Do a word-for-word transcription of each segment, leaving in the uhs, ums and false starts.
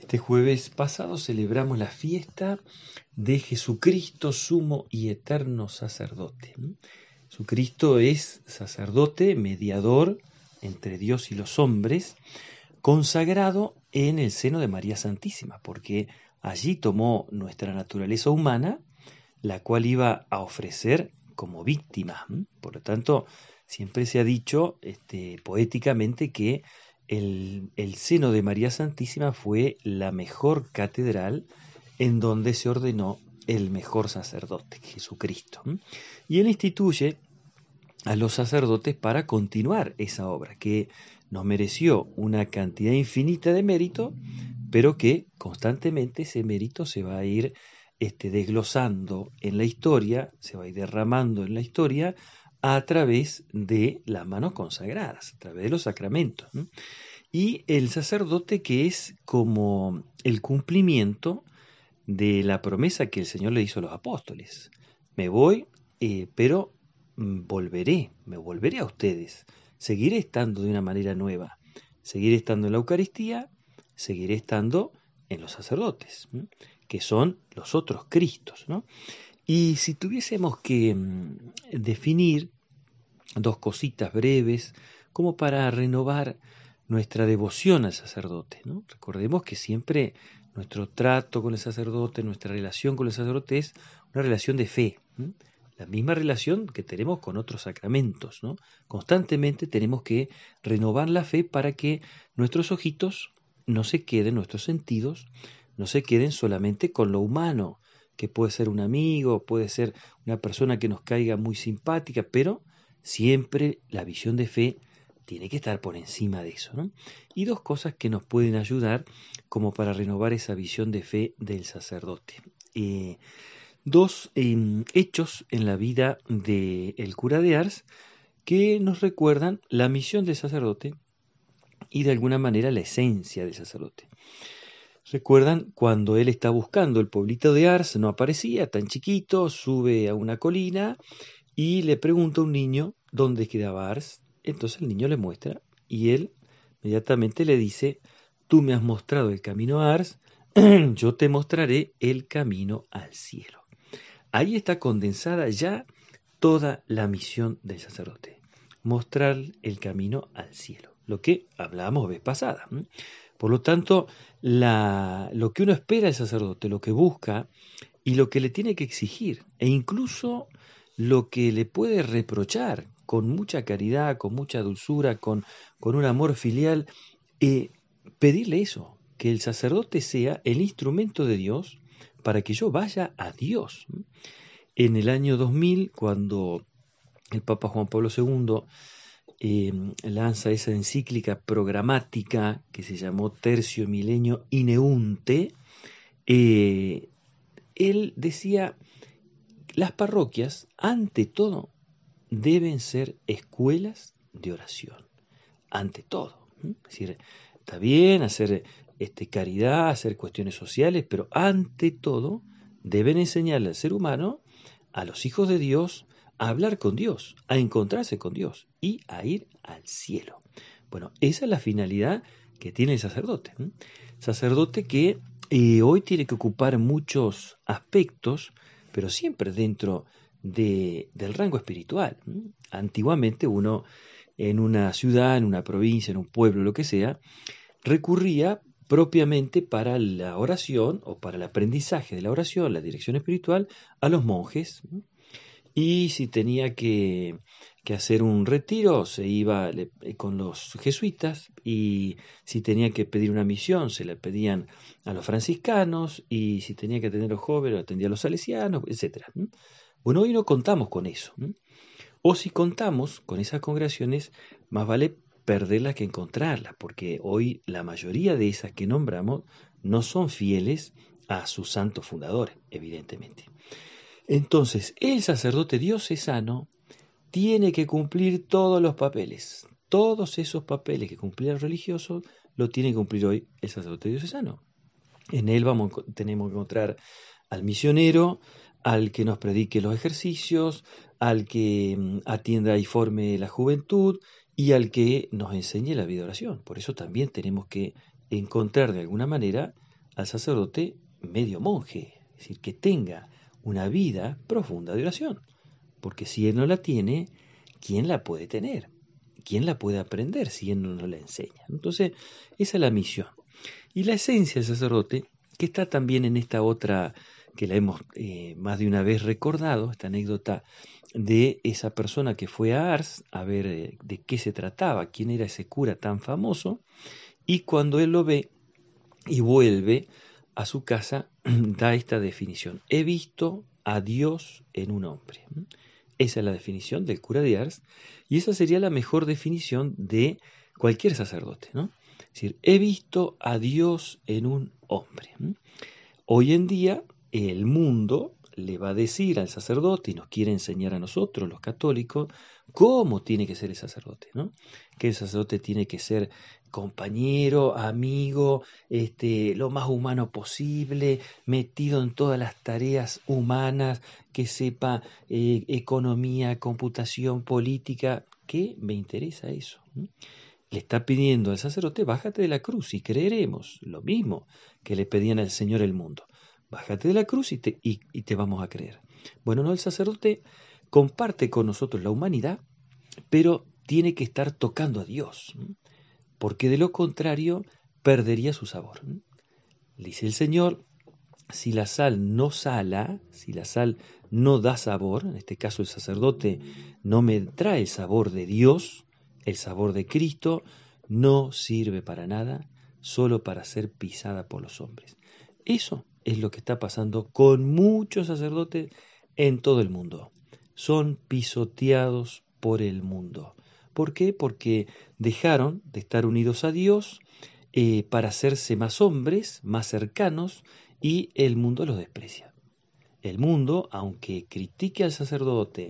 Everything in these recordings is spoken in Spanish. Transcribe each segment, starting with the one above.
Este jueves pasado celebramos la fiesta de Jesucristo, sumo y eterno sacerdote. Jesucristo es sacerdote, mediador entre Dios y los hombres, consagrado en el seno de María Santísima, porque allí tomó nuestra naturaleza humana, la cual iba a ofrecer como víctima. Por lo tanto, siempre se ha dicho este, poéticamente que el, el seno de María Santísima fue la mejor catedral en donde se ordenó el mejor sacerdote, Jesucristo. Y él instituye a los sacerdotes para continuar esa obra, que nos mereció una cantidad infinita de mérito, pero que constantemente ese mérito se va a ir este, desglosando en la historia, se va a ir derramando en la historia a través de las manos consagradas, a través de los sacramentos, ¿no? Y el sacerdote, que es como el cumplimiento de la promesa que el Señor le hizo a los apóstoles. Me voy, eh, pero mm, volveré, me volveré a ustedes. Seguiré estando de una manera nueva. Seguiré estando en la Eucaristía, seguiré estando en los sacerdotes, ¿m? Que son los otros Cristos, ¿no? Y si tuviésemos que mm, definir dos cositas breves, como para renovar nuestra devoción al sacerdote, ¿no? Recordemos que siempre nuestro trato con el sacerdote, nuestra relación con el sacerdote es una relación de fe, ¿sí? La misma relación que tenemos con otros sacramentos, ¿no? Constantemente tenemos que renovar la fe para que nuestros ojitos no se queden, nuestros sentidos no se queden solamente con lo humano, que puede ser un amigo, puede ser una persona que nos caiga muy simpática, pero siempre la visión de fe tiene que estar por encima de eso, ¿no? Y dos cosas que nos pueden ayudar como para renovar esa visión de fe del sacerdote. Eh, dos eh, hechos en la vida del cura de Ars que nos recuerdan la misión del sacerdote y de alguna manera la esencia del sacerdote. Recuerdan cuando él está buscando el pueblito de Ars, no aparecía, tan chiquito, sube a una colina y le pregunta a un niño dónde quedaba Ars. Entonces el niño le muestra y él inmediatamente le dice, tú me has mostrado el camino a Ars, yo te mostraré el camino al cielo. Ahí está condensada ya toda la misión del sacerdote, mostrar el camino al cielo, lo que hablábamos vez pasada. Por lo tanto, la, lo que uno espera del sacerdote, lo que busca y lo que le tiene que exigir, e incluso lo que le puede reprochar con mucha caridad, con mucha dulzura, con, con un amor filial, eh, pedirle eso, que el sacerdote sea el instrumento de Dios para que yo vaya a Dios. En el año dos mil, cuando el Papa Juan Pablo segundo eh, lanza esa encíclica programática que se llamó Tercio Milenio Ineunte, eh, él decía, las parroquias, ante todo, deben ser escuelas de oración, ante todo. ¿sí? Es decir, está bien hacer este, caridad, hacer cuestiones sociales, pero ante todo deben enseñarle al ser humano, a los hijos de Dios, a hablar con Dios, a encontrarse con Dios y a ir al cielo. Bueno, esa es la finalidad que tiene el sacerdote. ¿sí? Sacerdote que eh, hoy tiene que ocupar muchos aspectos, pero siempre dentro de, del rango espiritual. ¿sí? Antiguamente uno en una ciudad, en una provincia, en un pueblo, lo que sea, recurría propiamente para la oración o para el aprendizaje de la oración, la dirección espiritual, a los monjes. ¿sí? Y si tenía que, que hacer un retiro, se iba le, con los jesuitas, y si tenía que pedir una misión, se la pedían a los franciscanos, y si tenía que atender a los jóvenes, atendía a los salesianos, etcétera. Bueno, hoy no contamos con eso. O si contamos con esas congregaciones, más vale perderlas que encontrarlas, porque hoy la mayoría de esas que nombramos no son fieles a sus santos fundadores, evidentemente. Entonces, el sacerdote diocesano tiene que cumplir todos los papeles. Todos esos papeles que cumplía el religioso lo tiene que cumplir hoy el sacerdote diocesano. En él vamos, tenemos que encontrar al misionero, al que nos predique los ejercicios, al que atienda y forme la juventud y al que nos enseñe la vida de oración. Por eso también tenemos que encontrar de alguna manera al sacerdote medio monje, es decir, que tenga una vida profunda de oración, porque si él no la tiene, ¿quién la puede tener? ¿Quién la puede aprender si él no nos la enseña? Entonces, esa es la misión. Y la esencia del sacerdote, que está también en esta otra, que la hemos eh, más de una vez recordado, esta anécdota de esa persona que fue a Ars a ver eh, de qué se trataba, quién era ese cura tan famoso, y cuando él lo ve y vuelve a su casa, da esta definición: he visto a Dios en un hombre. Esa es la definición del cura de Ars, y esa sería la mejor definición de cualquier sacerdote, ¿no? Es decir, he visto a Dios en un hombre. Hoy en día el mundo le va a decir al sacerdote, y nos quiere enseñar a nosotros, los católicos, cómo tiene que ser el sacerdote, ¿no? Que el sacerdote tiene que ser compañero, amigo, este, lo más humano posible, metido en todas las tareas humanas, que sepa eh, economía, computación, política. ¿Qué me interesa eso? ¿Mm? Le está pidiendo al sacerdote: bájate de la cruz y creeremos. Lo mismo que le pedían al Señor el mundo: bájate de la cruz y te, y, y te vamos a creer. Bueno, no, el sacerdote comparte con nosotros la humanidad, pero tiene que estar tocando a Dios, porque de lo contrario perdería su sabor. Dice el Señor: si la sal no sala, si la sal no da sabor, en este caso el sacerdote no me trae el sabor de Dios, el sabor de Cristo, no sirve para nada, solo para ser pisada por los hombres. Eso es lo que está pasando con muchos sacerdotes en todo el mundo. Son pisoteados por el mundo. ¿Por qué? Porque dejaron de estar unidos a Dios eh, para hacerse más hombres, más cercanos, y el mundo los desprecia. El mundo, aunque critique al sacerdote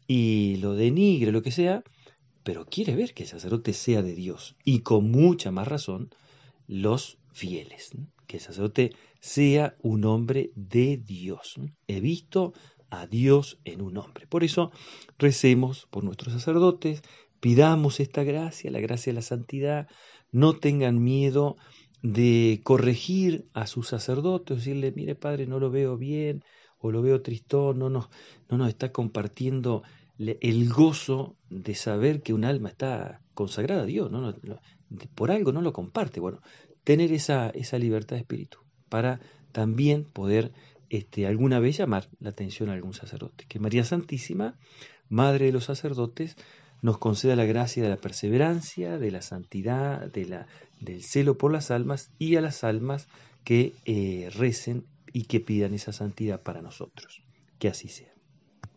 y lo denigre, lo que sea, pero quiere ver que el sacerdote sea de Dios, y con mucha más razón los fieles, ¿no? Que el sacerdote sea un hombre de Dios, ¿no? He visto a Dios en un hombre. Por eso recemos por nuestros sacerdotes, pidamos esta gracia, la gracia de la santidad. No tengan miedo de corregir a sus sacerdotes, decirle: mire, padre, no lo veo bien, o lo veo tristón, no nos, no nos está compartiendo el gozo de saber que un alma está consagrada a Dios, ¿no? No, no, por algo no lo comparte. Bueno, tener esa, esa libertad de espíritu para también poder este, alguna vez llamar la atención a algún sacerdote. Que María Santísima, Madre de los sacerdotes, nos conceda la gracia de la perseverancia, de la santidad, de la, del celo por las almas, y a las almas que eh, recen y que pidan esa santidad para nosotros. Que así sea.